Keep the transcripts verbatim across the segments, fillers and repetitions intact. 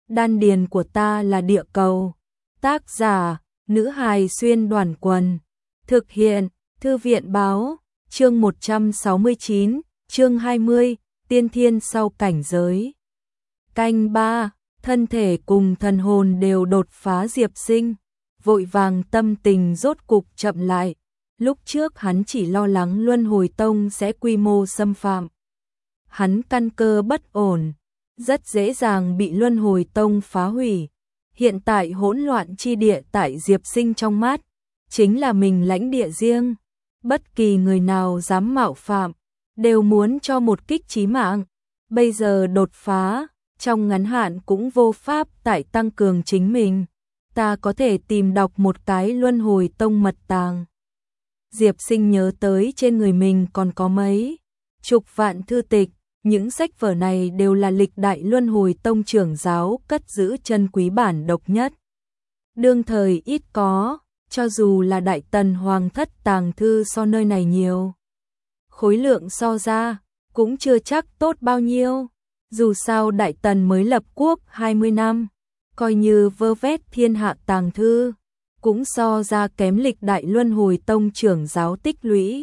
Đan điền của ta là địa cầu. Tác giả, nữ hài xuyên đoàn quần. Thực hiện, Thư viện báo, chương một trăm sáu mươi chín, chương hai mươi, tiên thiên sau cảnh giới. Canh ba, thân thể cùng thần hồn đều đột phá Diệp Sinh, vội vàng tâm tình rốt cục chậm lại. Lúc trước hắn chỉ lo lắng Luân Hồi Tông sẽ quy mô xâm phạm. Hắn căn cơ bất ổn, rất dễ dàng bị Luân Hồi Tông phá hủy. Hiện tại hỗn loạn chi địa tại Diệp Sinh trong mắt, chính là mình lãnh địa riêng. Bất kỳ người nào dám mạo phạm, đều muốn cho một kích chí mạng. Bây giờ đột phá, trong ngắn hạn cũng vô pháp tại tăng cường chính mình. Ta có thể tìm đọc một cái Luân Hồi Tông mật tàng. Diệp Sinh nhớ tới trên người mình còn có mấy chục vạn thư tịch. Những sách vở này đều là lịch đại Luân Hồi Tông trưởng giáo cất giữ chân quý bản độc nhất. Đương thời ít có, cho dù là Đại Tần Hoàng thất tàng thư so nơi này nhiều. Khối lượng so ra, cũng chưa chắc tốt bao nhiêu. Dù sao Đại Tần mới lập quốc hai mươi năm, coi như vơ vét thiên hạ tàng thư, cũng so ra kém lịch đại Luân Hồi Tông trưởng giáo tích lũy.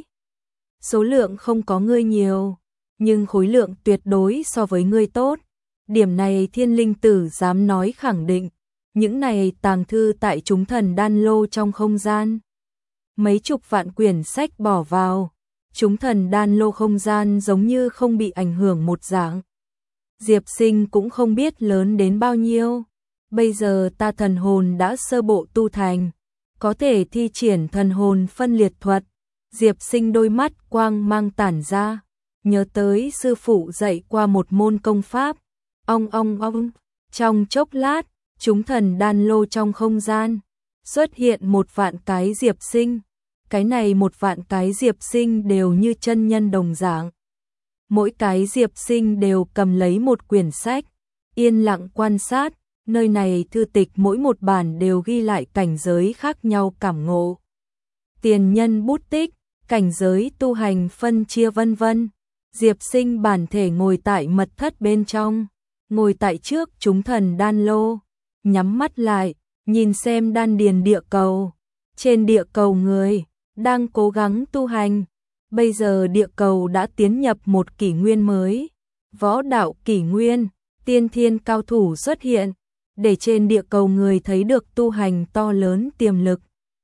Số lượng không có ngươi nhiều, nhưng khối lượng tuyệt đối so với ngươi tốt. Điểm này Thiên Linh Tử dám nói khẳng định. Những này tàng thư tại chúng thần đan lô trong không gian. Mấy chục vạn quyển sách bỏ vào, chúng thần đan lô không gian giống như không bị ảnh hưởng một dạng. Diệp Sinh cũng không biết lớn đến bao nhiêu. Bây giờ ta thần hồn đã sơ bộ tu thành, có thể thi triển thần hồn phân liệt thuật. Diệp Sinh đôi mắt quang mang tản ra, nhớ tới sư phụ dạy qua một môn công pháp. Ong ong ong, trong chốc lát, chúng thần đan lô trong không gian xuất hiện một vạn cái Diệp Sinh. Cái này một vạn cái Diệp Sinh đều như chân nhân đồng dạng. Mỗi cái Diệp Sinh đều cầm lấy một quyển sách, yên lặng quan sát. Nơi này thư tịch mỗi một bản đều ghi lại cảnh giới khác nhau cảm ngộ, tiền nhân bút tích, cảnh giới tu hành phân chia vân vân. Diệp Sinh bản thể ngồi tại mật thất bên trong, ngồi tại trước chúng thần đan lô, nhắm mắt lại, nhìn xem đan điền địa cầu. Trên địa cầu người đang cố gắng tu hành. Bây giờ địa cầu đã tiến nhập một kỷ nguyên mới, võ đạo kỷ nguyên, tiên thiên cao thủ xuất hiện, để trên địa cầu người thấy được tu hành to lớn tiềm lực.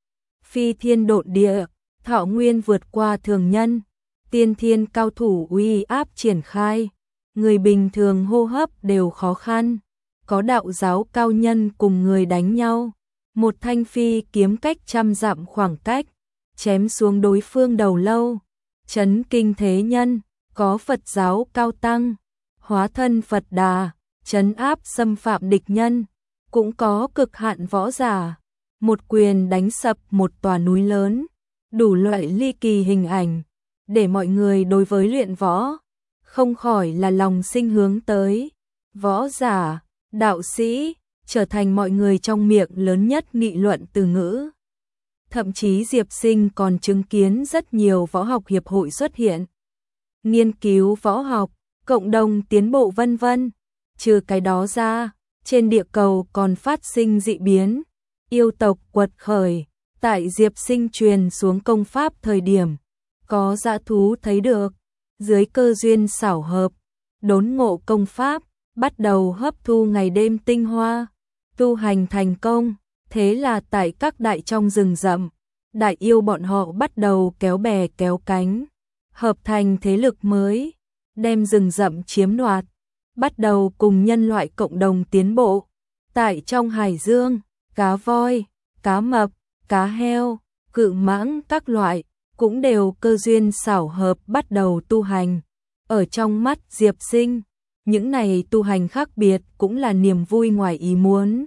Phi thiên độn địa, thọ nguyên vượt qua thường nhân, tiên thiên cao thủ uy áp triển khai, người bình thường hô hấp đều khó khăn. Có đạo giáo cao nhân cùng người đánh nhau, một thanh phi kiếm cách trăm dặm khoảng cách, chém xuống đối phương đầu lâu, chấn kinh thế nhân. Có Phật giáo cao tăng, hóa thân Phật Đà, trấn áp xâm phạm địch nhân. Cũng có cực hạn võ giả, một quyền đánh sập một tòa núi lớn. Đủ loại ly kỳ hình ảnh, để mọi người đối với luyện võ không khỏi là lòng sinh hướng tới. Võ giả, đạo sĩ, trở thành mọi người trong miệng lớn nhất nghị luận từ ngữ. Thậm chí Diệp Sinh còn chứng kiến rất nhiều võ học hiệp hội xuất hiện, nghiên cứu võ học, cộng đồng tiến bộ vân vân. Trừ cái đó ra, trên địa cầu còn phát sinh dị biến, yêu tộc quật khởi. Tại Diệp Sinh truyền xuống công pháp thời điểm, có dã thú thấy được, dưới cơ duyên xảo hợp, đốn ngộ công pháp, bắt đầu hấp thu ngày đêm tinh hoa, tu hành thành công. Thế là tại các đại trong rừng rậm, đại yêu bọn họ bắt đầu kéo bè kéo cánh, hợp thành thế lực mới, đem rừng rậm chiếm đoạt, bắt đầu cùng nhân loại cộng đồng tiến bộ. Tại trong hải dương, cá voi, cá mập, cá heo, cự mãng các loại cũng đều cơ duyên xảo hợp bắt đầu tu hành. Ở trong mắt Diệp Sinh, những này tu hành khác biệt cũng là niềm vui ngoài ý muốn.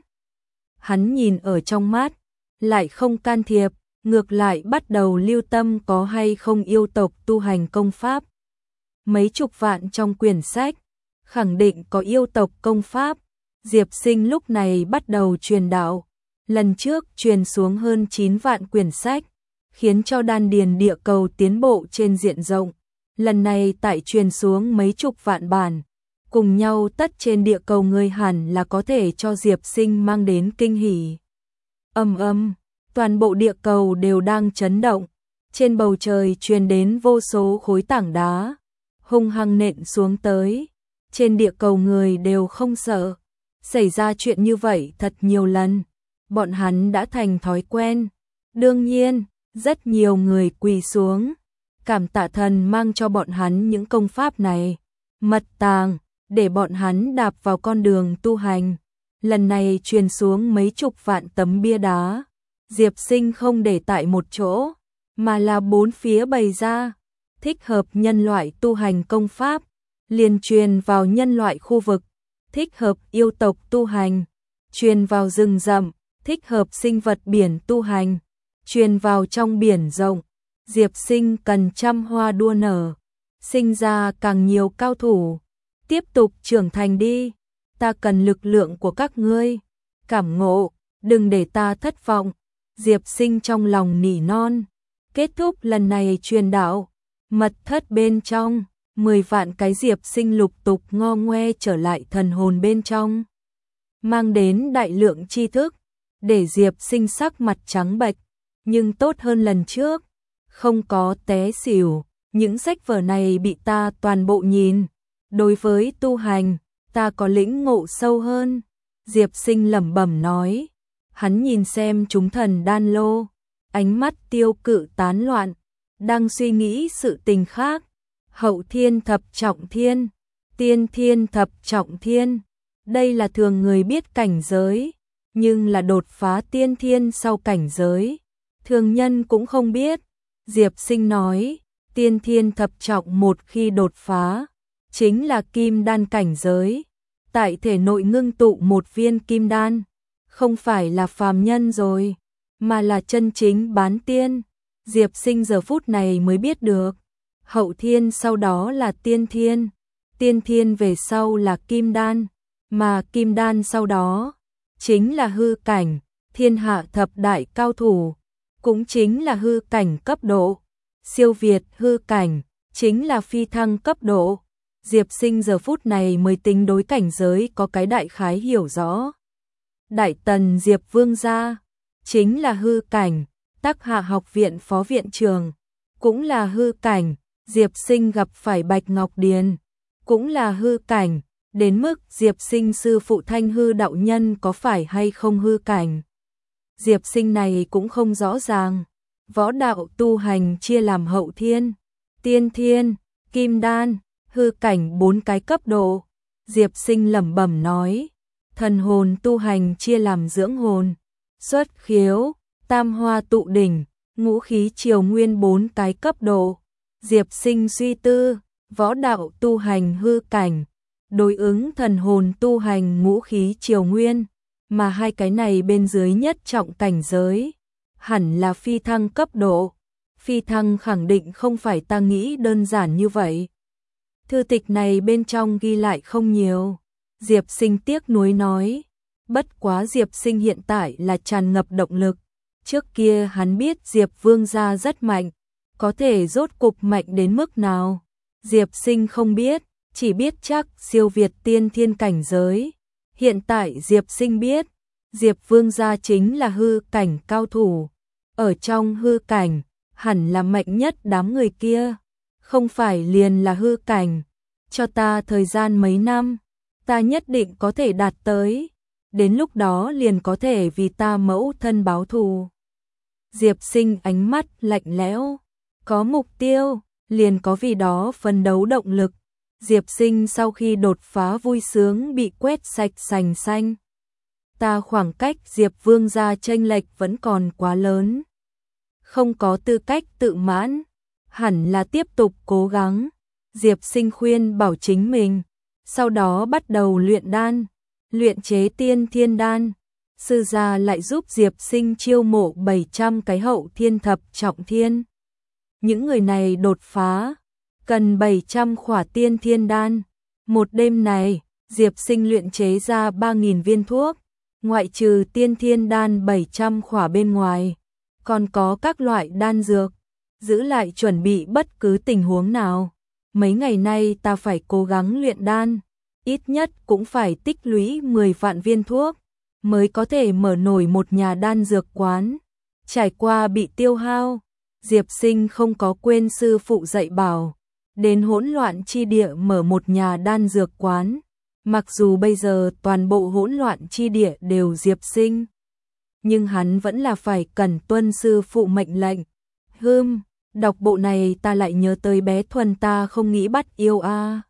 Hắn nhìn ở trong mắt, lại không can thiệp, ngược lại bắt đầu lưu tâm có hay không yêu tộc tu hành công pháp. Mấy chục vạn trong quyển sách, khẳng định có yêu tộc công pháp. Diệp Sinh lúc này bắt đầu truyền đạo. Lần trước truyền xuống hơn chín vạn quyển sách, khiến cho đan điền địa cầu tiến bộ trên diện rộng. Lần này tại truyền xuống mấy chục vạn bản, cùng nhau tất trên địa cầu người hẳn là có thể cho Diệp Sinh mang đến kinh hỉ. Ầm ầm, toàn bộ địa cầu đều đang chấn động, trên bầu trời truyền đến vô số khối tảng đá, hung hăng nện xuống tới, trên địa cầu người đều không sợ. Xảy ra chuyện như vậy thật nhiều lần, bọn hắn đã thành thói quen. Đương nhiên, rất nhiều người quỳ xuống, cảm tạ thần mang cho bọn hắn những công pháp này, mật tàng, để bọn hắn đạp vào con đường tu hành. Lần này truyền xuống mấy chục vạn tấm bia đá, Diệp Sinh không để tại một chỗ, mà là bốn phía bày ra, thích hợp nhân loại tu hành công pháp, liền truyền vào nhân loại khu vực, thích hợp yêu tộc tu hành, truyền vào rừng rậm, thích hợp sinh vật biển tu hành, truyền vào trong biển rộng. Diệp Sinh cần trăm hoa đua nở, sinh ra càng nhiều cao thủ, tiếp tục trưởng thành đi, ta cần lực lượng của các ngươi, cảm ngộ, đừng để ta thất vọng. Diệp Sinh trong lòng nỉ non. Kết thúc lần này truyền đạo, mật thất bên trong, mười vạn cái Diệp Sinh lục tục ngo ngoe trở lại thần hồn bên trong, mang đến đại lượng tri thức, để Diệp Sinh sắc mặt trắng bệch, nhưng tốt hơn lần trước, không có té xỉu. Những sách vở này bị ta toàn bộ nhìn, đối với tu hành, ta có lĩnh ngộ sâu hơn. Diệp Sinh lẩm bẩm nói, hắn nhìn xem chúng thần đan lô, ánh mắt tiêu cự tán loạn, đang suy nghĩ sự tình khác. Hậu thiên thập trọng thiên, tiên thiên thập trọng thiên, đây là thường người biết cảnh giới, nhưng là đột phá tiên thiên sau cảnh giới, thường nhân cũng không biết. Diệp Sinh nói, tiên thiên thập trọng một khi đột phá, chính là kim đan cảnh giới, tại thể nội ngưng tụ một viên kim đan, không phải là phàm nhân rồi, mà là chân chính bán tiên. Diệp Sinh giờ phút này mới biết được, hậu thiên sau đó là tiên thiên, tiên thiên về sau là kim đan, mà kim đan sau đó chính là hư cảnh, thiên hạ thập đại cao thủ, cũng chính là hư cảnh cấp độ, siêu việt hư cảnh, chính là phi thăng cấp độ. Diệp Sinh giờ phút này mới tính đối cảnh giới có cái đại khái hiểu rõ. Đại tần Diệp Vương gia, chính là hư cảnh, Tắc Hạ học viện phó viện trưởng, cũng là hư cảnh, Diệp Sinh gặp phải Bạch Ngọc Điền, cũng là hư cảnh, đến mức Diệp Sinh sư phụ Thanh Hư đạo nhân có phải hay không hư cảnh. Diệp Sinh này cũng không rõ ràng. Võ đạo tu hành chia làm hậu thiên, tiên thiên, kim đan, hư cảnh bốn cái cấp độ. Diệp Sinh lẩm bẩm nói, thần hồn tu hành chia làm dưỡng hồn, xuất khiếu, tam hoa tụ đỉnh, ngũ khí triều nguyên bốn cái cấp độ. Diệp Sinh suy tư, võ đạo tu hành hư cảnh, đối ứng thần hồn tu hành ngũ khí triều nguyên, mà hai cái này bên dưới nhất trọng cảnh giới, hẳn là phi thăng cấp độ. Phi thăng khẳng định không phải ta nghĩ đơn giản như vậy. Thư tịch này bên trong ghi lại không nhiều. Diệp Sinh tiếc nuối nói, bất quá Diệp Sinh hiện tại là tràn ngập động lực. Trước kia hắn biết Diệp Vương gia rất mạnh, có thể rốt cục mạnh đến mức nào. Diệp Sinh không biết, chỉ biết chắc siêu việt tiên thiên cảnh giới. Hiện tại Diệp Sinh biết, Diệp Vương gia chính là hư cảnh cao thủ. Ở trong hư cảnh, hẳn là mạnh nhất đám người kia, không phải liền là hư cảnh. Cho ta thời gian mấy năm, ta nhất định có thể đạt tới, đến lúc đó liền có thể vì ta mẫu thân báo thù. Diệp Sinh ánh mắt lạnh lẽo, có mục tiêu, liền có vì đó phấn đấu động lực. Diệp Sinh sau khi đột phá vui sướng bị quét sạch sành xanh. Ta khoảng cách Diệp Vương gia chênh lệch vẫn còn quá lớn, không có tư cách tự mãn, hẳn là tiếp tục cố gắng. Diệp Sinh khuyên bảo chính mình, sau đó bắt đầu luyện đan, luyện chế tiên thiên đan. Sư gia lại giúp Diệp Sinh chiêu mộ bảy trăm cái hậu thiên thập trọng thiên. Những người này đột phá, cần bảy trăm khỏa tiên thiên đan. Một đêm này, Diệp Sinh luyện chế ra ba nghìn viên thuốc, ngoại trừ tiên thiên đan bảy trăm khỏa bên ngoài, còn có các loại đan dược, giữ lại chuẩn bị bất cứ tình huống nào. Mấy ngày nay ta phải cố gắng luyện đan, ít nhất cũng phải tích lũy mười vạn viên thuốc, mới có thể mở nổi một nhà đan dược quán. Trải qua bị tiêu hao, Diệp Sinh không có quên sư phụ dạy bảo, đến hỗn loạn chi địa mở một nhà đan dược quán. Mặc dù bây giờ toàn bộ hỗn loạn chi địa đều Diệp Sinh, nhưng hắn vẫn là phải cần tuân sư phụ mệnh lệnh. Hừm, đọc bộ này ta lại nhớ tới bé Thuần ta không nghĩ bắt yêu a.